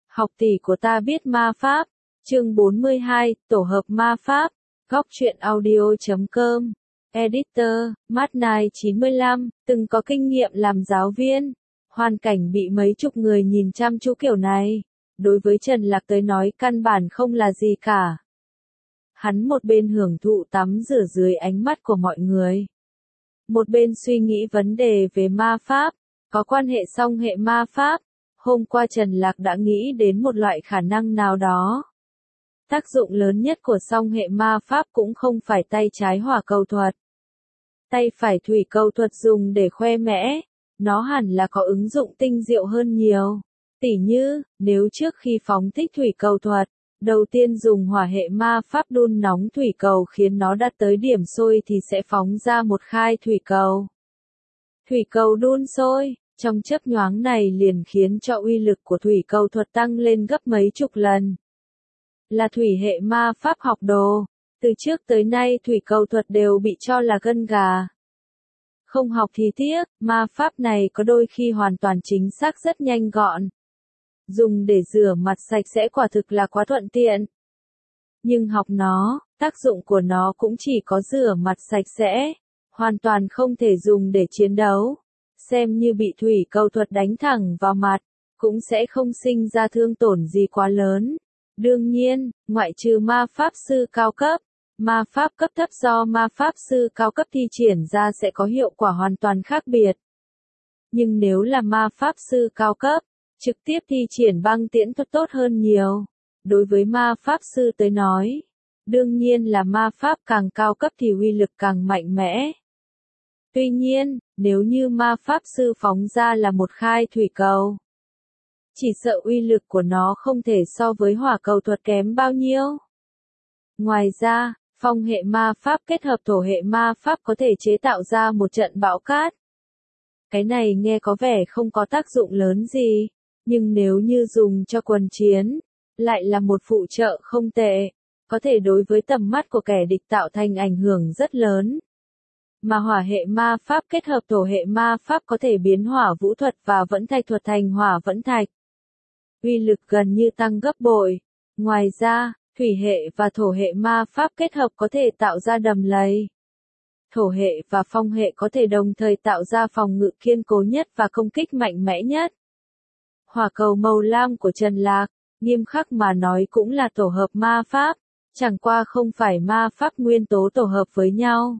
Học tỷ của ta biết ma pháp. Chương 42, tổ hợp ma pháp. Góc truyện audio.com. Editor, Matt 95, từng có kinh nghiệm làm giáo viên. Hoàn cảnh bị mấy chục người nhìn chăm chú kiểu này, đối với Trần Lạc tới nói căn bản không là gì cả. Hắn một bên hưởng thụ tắm rửa dưới ánh mắt của mọi người, một bên suy nghĩ vấn đề về ma pháp, có quan hệ song hệ ma pháp. Hôm qua Trần Lạc đã nghĩ đến một loại khả năng nào đó. Tác dụng lớn nhất của song hệ ma pháp cũng không phải tay trái hỏa cầu thuật. Tay phải thủy cầu thuật dùng để khoe mẽ, nó hẳn là có ứng dụng tinh diệu hơn nhiều. Tỉ như, nếu trước khi phóng thích thủy cầu thuật, đầu tiên dùng hỏa hệ ma pháp đun nóng thủy cầu khiến nó đạt tới điểm sôi thì sẽ phóng ra một khai thủy cầu. Thủy cầu đun sôi, trong chớp nhoáng này liền khiến cho uy lực của thủy cầu thuật tăng lên gấp mấy chục lần. Là thủy hệ ma pháp học đồ, từ trước tới nay thủy cầu thuật đều bị cho là gân gà. Không học thì tiếc, ma pháp này có đôi khi hoàn toàn chính xác rất nhanh gọn. Dùng để rửa mặt sạch sẽ quả thực là quá thuận tiện. Nhưng học nó, tác dụng của nó cũng chỉ có rửa mặt sạch sẽ, hoàn toàn không thể dùng để chiến đấu. Xem như bị thủy cầu thuật đánh thẳng vào mặt, cũng sẽ không sinh ra thương tổn gì quá lớn. Đương nhiên, ngoại trừ ma pháp sư cao cấp, ma pháp cấp thấp do ma pháp sư cao cấp thi triển ra sẽ có hiệu quả hoàn toàn khác biệt. Nhưng nếu là ma pháp sư cao cấp, trực tiếp thi triển băng tiễn thuật tốt hơn nhiều. Đối với ma pháp sư tới nói, đương nhiên là ma pháp càng cao cấp thì uy lực càng mạnh mẽ. Tuy nhiên, nếu như ma pháp sư phóng ra là một khai thủy cầu, chỉ sợ uy lực của nó không thể so với hỏa cầu thuật kém bao nhiêu. Ngoài ra, phong hệ ma pháp kết hợp thổ hệ ma pháp có thể chế tạo ra một trận bão cát. Cái này nghe có vẻ không có tác dụng lớn gì, nhưng nếu như dùng cho quần chiến, lại là một phụ trợ không tệ, có thể đối với tầm mắt của kẻ địch tạo thành ảnh hưởng rất lớn. Mà hỏa hệ ma pháp kết hợp thổ hệ ma pháp có thể biến hỏa vũ thuật và vẫn thạch thuật thành hỏa vẫn thạch. Uy lực gần như tăng gấp bội. Ngoài ra, thủy hệ và thổ hệ ma pháp kết hợp có thể tạo ra đầm lầy. Thổ hệ và phong hệ có thể đồng thời tạo ra phòng ngự kiên cố nhất và công kích mạnh mẽ nhất. Hỏa cầu màu lam của Trần Lạc, nghiêm khắc mà nói cũng là tổ hợp ma pháp, chẳng qua không phải ma pháp nguyên tố tổ hợp với nhau,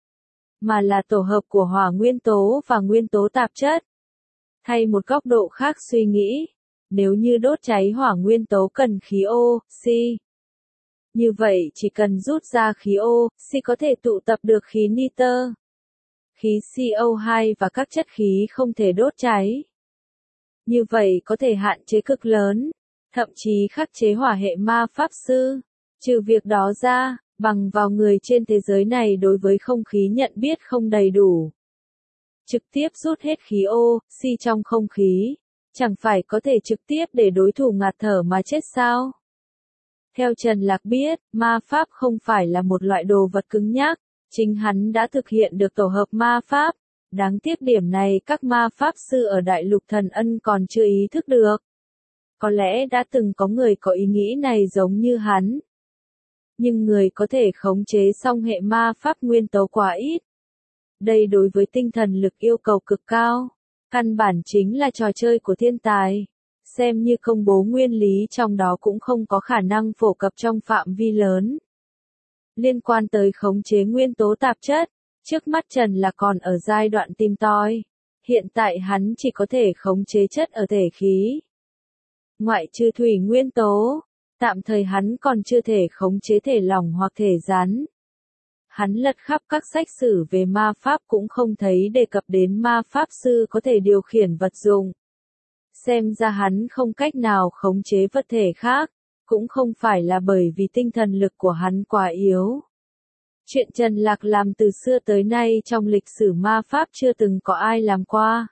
mà là tổ hợp của hỏa nguyên tố và nguyên tố tạp chất. Thay một góc độ khác suy nghĩ, nếu như đốt cháy hỏa nguyên tố cần khí oxy, như vậy chỉ cần rút ra khí oxy có thể tụ tập được khí nitơ, khí CO2 và các chất khí không thể đốt cháy. Như vậy có thể hạn chế cực lớn, thậm chí khắc chế hỏa hệ ma pháp sư. Trừ việc đó ra, bằng vào người trên thế giới này đối với không khí nhận biết không đầy đủ, trực tiếp rút hết khí oxy trong không khí, chẳng phải có thể trực tiếp để đối thủ ngạt thở mà chết sao? Theo Trần Lạc biết, ma pháp không phải là một loại đồ vật cứng nhắc, chính hắn đã thực hiện được tổ hợp ma pháp. Đáng tiếc điểm này các ma pháp sư ở Đại Lục Thần Ân còn chưa ý thức được. Có lẽ đã từng có người có ý nghĩ này giống như hắn. Nhưng người có thể khống chế song hệ ma pháp nguyên tố quá ít. Đây đối với tinh thần lực yêu cầu cực cao. Căn bản chính là trò chơi của thiên tài. Xem như công bố nguyên lý trong đó cũng không có khả năng phổ cập trong phạm vi lớn. Liên quan tới khống chế nguyên tố tạp chất, trước mắt Trần là còn ở giai đoạn tìm tòi. Hiện tại hắn chỉ có thể khống chế chất ở thể khí. Ngoại trừ thủy nguyên tố, tạm thời hắn còn chưa thể khống chế thể lỏng hoặc thể rắn. Hắn lật khắp các sách sử về ma pháp cũng không thấy đề cập đến ma pháp sư có thể điều khiển vật dụng. Xem ra hắn không cách nào khống chế vật thể khác, cũng không phải là bởi vì tinh thần lực của hắn quá yếu. Chuyện Trần Lạc làm từ xưa tới nay trong lịch sử ma pháp chưa từng có ai làm qua.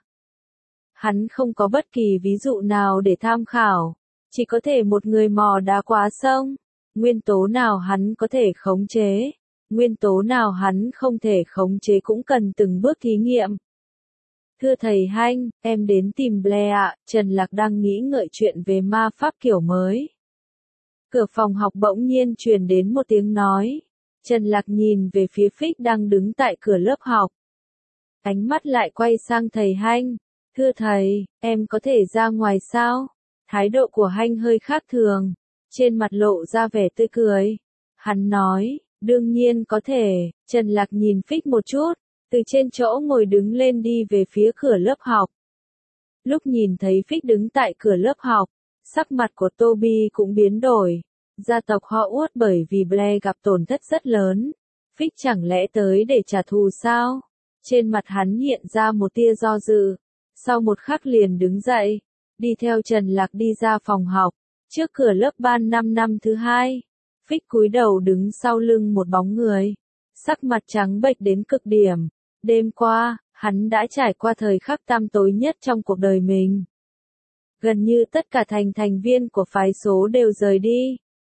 Hắn không có bất kỳ ví dụ nào để tham khảo, chỉ có thể một người mò đá qua sông. Nguyên tố nào hắn có thể khống chế, nguyên tố nào hắn không thể khống chế cũng cần từng bước thí nghiệm. Thưa thầy Hanh, em đến tìm Blair ạ, Trần Lạc đang nghĩ ngợi chuyện về ma pháp kiểu mới. Cửa phòng học bỗng nhiên truyền đến một tiếng nói. Trần Lạc nhìn về phía Fix đang đứng tại cửa lớp học. Ánh mắt lại quay sang thầy Hanh. Thưa thầy, em có thể ra ngoài sao? Thái độ của Hanh hơi khác thường. Trên mặt lộ ra vẻ tươi cười. Hắn nói, đương nhiên có thể. Trần Lạc nhìn Fix một chút, từ trên chỗ ngồi đứng lên đi về phía cửa lớp học. Lúc nhìn thấy Fix đứng tại cửa lớp học, sắc mặt của Toby cũng biến đổi. Gia tộc họ Uất bởi vì Blair gặp tổn thất rất lớn. Fix chẳng lẽ tới để trả thù sao? Trên mặt hắn hiện ra một tia do dự. Sau một khắc liền đứng dậy, đi theo Trần Lạc đi ra phòng học, trước cửa lớp ban 5 năm thứ 2. Fix cúi đầu đứng sau lưng một bóng người, sắc mặt trắng bệch đến cực điểm. Đêm qua, hắn đã trải qua thời khắc tăm tối nhất trong cuộc đời mình. Gần như tất cả thành viên của phái số đều rời đi.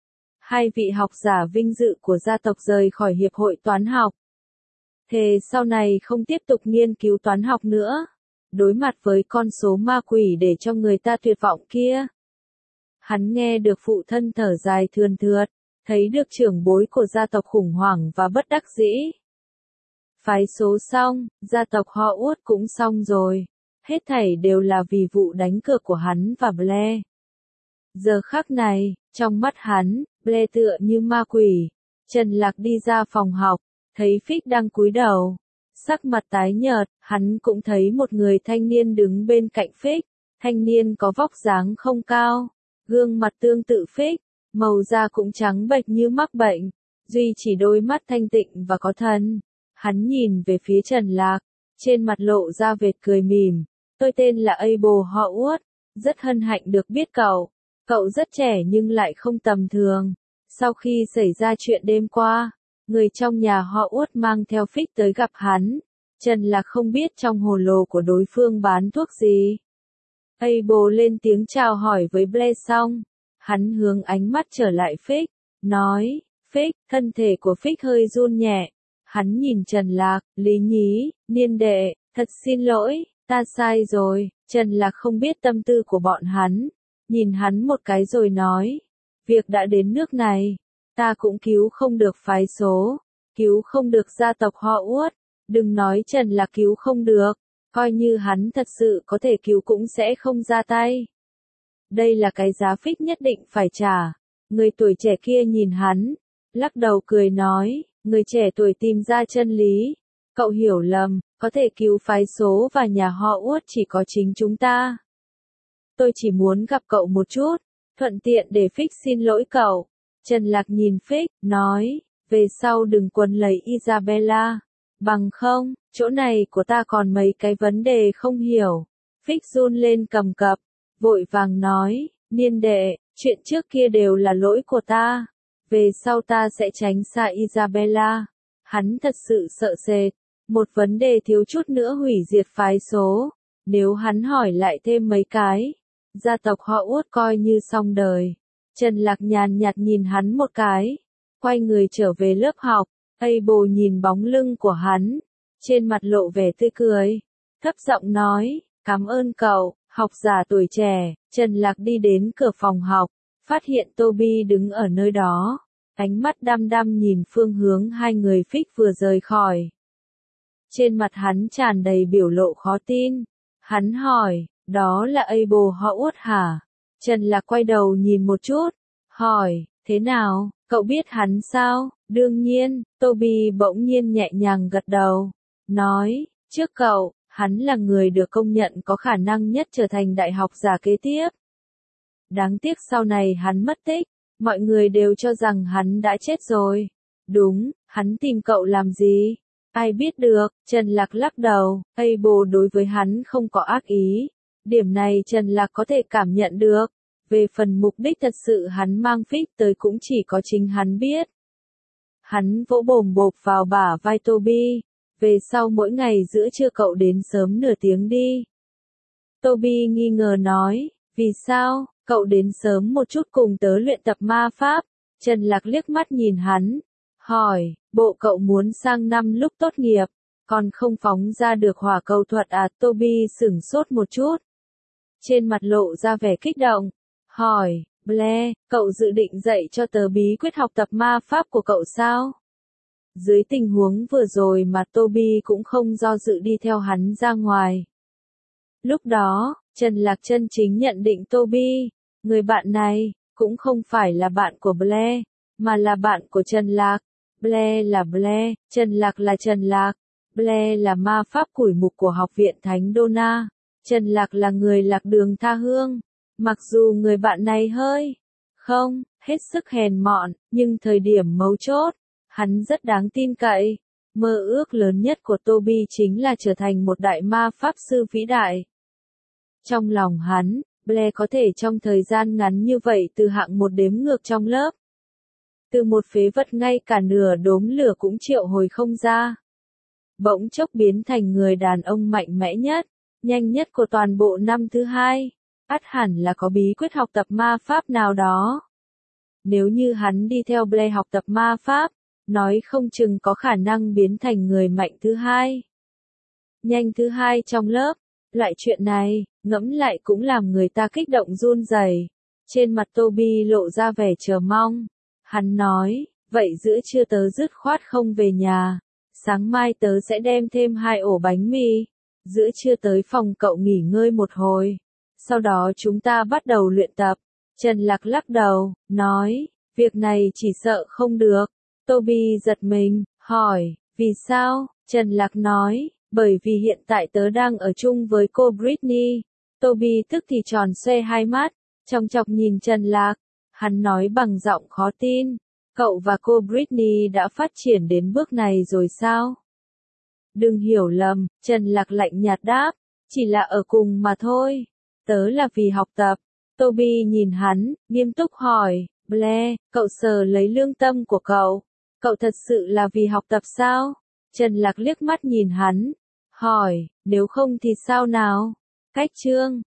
2 vị học giả vinh dự của gia tộc rời khỏi hiệp hội toán học. Thề sau này không tiếp tục nghiên cứu toán học nữa. Đối mặt với con số ma quỷ để cho người ta tuyệt vọng kia. Hắn nghe được phụ thân thở dài thườn thượt, thấy được trưởng bối của gia tộc khủng hoảng và bất đắc dĩ. Phái số xong, gia tộc họ Uất cũng xong rồi. Hết thảy đều là vì vụ đánh cược của hắn và Blair. Giờ khắc này, trong mắt hắn, Blair tựa như ma quỷ. Trần Lạc đi ra phòng học, thấy Fix đang cúi đầu. Sắc mặt tái nhợt, hắn cũng thấy một người thanh niên đứng bên cạnh Fix. Thanh niên có vóc dáng không cao, gương mặt tương tự Fix, màu da cũng trắng bệch như mắc bệnh, duy chỉ đôi mắt thanh tịnh và có thần. Hắn nhìn về phía Trần Lạc, trên mặt lộ ra vệt cười mỉm. Tôi tên là Abel Howard, rất hân hạnh được biết cậu. Cậu rất trẻ nhưng lại không tầm thường. Sau khi xảy ra chuyện đêm qua, người trong nhà Howard mang theo Fix tới gặp hắn. Trần Lạc không biết trong hồ lô của đối phương bán thuốc gì. Abel lên tiếng chào hỏi với Blair xong. Hắn hướng ánh mắt trở lại Fix, nói, Fix, thân thể của Fix hơi run nhẹ. Hắn nhìn Trần Lạc, Lý Nhí, Niên đệ, thật xin lỗi, ta sai rồi. Trần Lạc không biết tâm tư của bọn hắn. Nhìn hắn một cái rồi nói, việc đã đến nước này, ta cũng cứu không được phái số, cứu không được gia tộc họ Uất. Đừng nói Trần Lạc cứu không được, coi như hắn thật sự có thể cứu cũng sẽ không ra tay. Đây là cái giá Fix nhất định phải trả. Người tuổi trẻ kia nhìn hắn, lắc đầu cười nói, người trẻ tuổi tìm ra chân lý. Cậu hiểu lầm, có thể cứu phái số và nhà họ Uất chỉ có chính chúng ta. Tôi chỉ muốn gặp cậu một chút, thuận tiện để Fix xin lỗi cậu. Trần Lạc nhìn Fix, nói, về sau đừng quấn lấy Isabella. Bằng không, chỗ này của ta còn mấy cái vấn đề không hiểu. Fix run lên cầm cập, vội vàng nói, Niên đệ, chuyện trước kia đều là lỗi của ta. Về sau ta sẽ tránh xa Isabella. Hắn thật sự sợ sệt. Một vấn đề thiếu chút nữa hủy diệt phái số. Nếu hắn hỏi lại thêm mấy cái, gia tộc họ Uất coi như xong đời. Trần Lạc nhàn nhạt nhìn hắn một cái, quay người trở về lớp học. Abel nhìn bóng lưng của hắn, trên mặt lộ vẻ tươi cười, thấp giọng nói, cảm ơn cậu, học giả tuổi trẻ. Trần Lạc đi đến cửa phòng học, phát hiện Toby đứng ở nơi đó, ánh mắt đăm đăm nhìn phương hướng 2 người Fix vừa rời khỏi. Trên mặt hắn tràn đầy biểu lộ khó tin. Hắn hỏi, đó là Abel Howard hả? Trần Lạc quay đầu nhìn một chút, hỏi, thế nào, cậu biết hắn sao? Đương nhiên, Toby bỗng nhiên nhẹ nhàng gật đầu, nói, trước cậu, hắn là người được công nhận có khả năng nhất trở thành đại học giả kế tiếp. Đáng tiếc sau này hắn mất tích, mọi người đều cho rằng hắn đã chết rồi. Đúng, hắn tìm cậu làm gì? Ai biết được. Trần Lạc lắc đầu, Abel đối với hắn không có ác ý. Điểm này Trần Lạc có thể cảm nhận được. Về phần mục đích thật sự hắn mang Fix tới cũng chỉ có chính hắn biết. Hắn vỗ bồm bộp vào bả vai Toby. Về sau mỗi ngày giữa trưa cậu đến sớm nửa tiếng đi. Toby nghi ngờ nói, vì sao, cậu đến sớm một chút cùng tớ luyện tập ma pháp. Trần Lạc liếc mắt nhìn hắn, hỏi, bộ cậu muốn sang năm lúc tốt nghiệp, Còn không phóng ra được hỏa cầu thuật à? Toby sửng sốt một chút. Trên mặt lộ ra vẻ kích động. Hỏi, Blair, cậu dự định dạy cho tớ bí quyết học tập ma pháp của cậu sao? Dưới tình huống vừa rồi mà Toby cũng không do dự đi theo hắn ra ngoài. Lúc đó, Trần Lạc chân chính nhận định Toby, người bạn này, cũng không phải là bạn của Blair, mà là bạn của Trần Lạc. Blair là Blair, Trần Lạc là Trần Lạc. Blair là ma pháp củi mục của học viện Thánh Donna. Trần Lạc là người lạc đường tha hương. Mặc dù người bạn này hơi, không, hết sức hèn mọn, nhưng thời điểm mấu chốt, hắn rất đáng tin cậy. Mơ ước lớn nhất của Toby chính là trở thành một đại ma pháp sư vĩ đại. Trong lòng hắn, Blair có thể trong thời gian ngắn như vậy từ hạng một đếm ngược trong lớp. Từ một phế vật ngay cả nửa đốm lửa cũng triệu hồi không ra. Bỗng chốc biến thành người đàn ông mạnh mẽ nhất, nhanh nhất của toàn bộ năm thứ hai. Ắt hẳn là có bí quyết học tập ma pháp nào đó. Nếu như hắn đi theo Blair học tập ma pháp, nói không chừng có khả năng biến thành người mạnh thứ hai. Nhanh thứ hai trong lớp. Loại chuyện này, ngẫm lại cũng làm người ta kích động run rẩy. Trên mặt Toby lộ ra vẻ chờ mong. Hắn nói, vậy giữa trưa tớ dứt khoát không về nhà. Sáng mai tớ sẽ đem thêm 2 ổ bánh mì. Giữa trưa tới phòng cậu nghỉ ngơi một hồi. Sau đó chúng ta bắt đầu luyện tập. Trần Lạc lắc đầu, nói, việc này chỉ sợ không được. Toby giật mình, hỏi, vì sao? Trần Lạc nói, bởi vì hiện tại tớ đang ở chung với cô Britney. Toby tức thì tròn xoe hai mắt, chòng chọc nhìn Trần Lạc. Hắn nói bằng giọng khó tin, cậu và cô Britney đã phát triển đến bước này rồi sao? Đừng hiểu lầm, Trần Lạc lạnh nhạt đáp, chỉ là ở cùng mà thôi. Tớ là vì học tập. Toby nhìn hắn, nghiêm túc hỏi, Blair, cậu sờ lấy lương tâm của cậu. Cậu thật sự là vì học tập sao? Trần Lạc liếc mắt nhìn hắn, hỏi, nếu không thì sao nào? Cách chương